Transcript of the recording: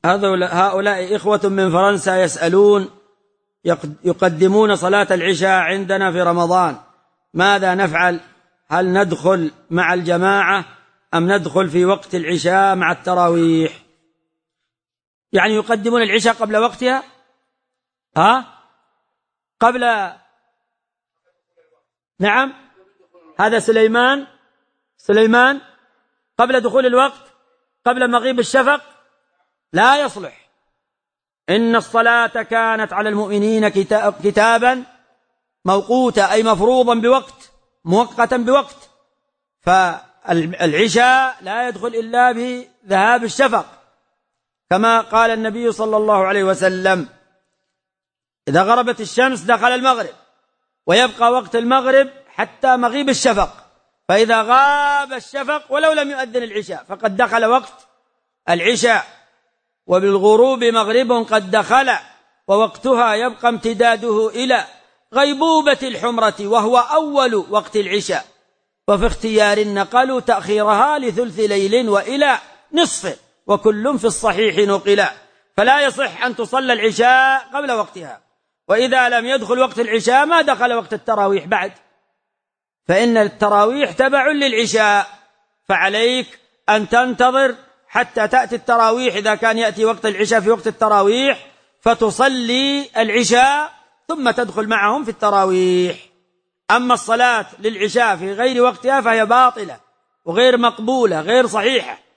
هؤلاء إخوة من فرنسا يسألون: يقدمون صلاة العشاء عندنا في رمضان، ماذا نفعل؟ هل ندخل مع الجماعة أم ندخل في وقت العشاء مع التراويح؟ يعني يقدمون العشاء قبل وقتها، قبل، نعم، هذا سليمان قبل دخول الوقت، قبل مغيب الشفق، لا يصلح. إن الصلاة كانت على المؤمنين كتابا موقوتا، أي مفروضا بوقت، مؤقتا بوقت. فالعشاء لا يدخل إلا بذهاب الشفق، كما قال النبي صلى الله عليه وسلم: إذا غربت الشمس دخل المغرب، ويبقى وقت المغرب حتى مغيب الشفق، فإذا غاب الشفق ولو لم يؤذن العشاء فقد دخل وقت العشاء. وبالغروب مغرب قد دخل، ووقتها يبقى امتداده إلى غيبوبة الحمرة وهو أول وقت العشاء. وفي اختيار نقلوا تأخيرها لثلث ليل وإلى نصفه، وكل في الصحيح نقلا. فلا يصح أن تصلى العشاء قبل وقتها. وإذا لم يدخل وقت العشاء ما دخل وقت التراويح بعد، فإن التراويح تبع للعشاء، فعليك أن تنتظر حتى تأتي التراويح إذا كان يأتي وقت العشاء في وقت التراويح، فتصلي العشاء ثم تدخل معهم في التراويح. أما الصلاة للعشاء في غير وقتها فهي باطلة وغير مقبولة غير صحيحة.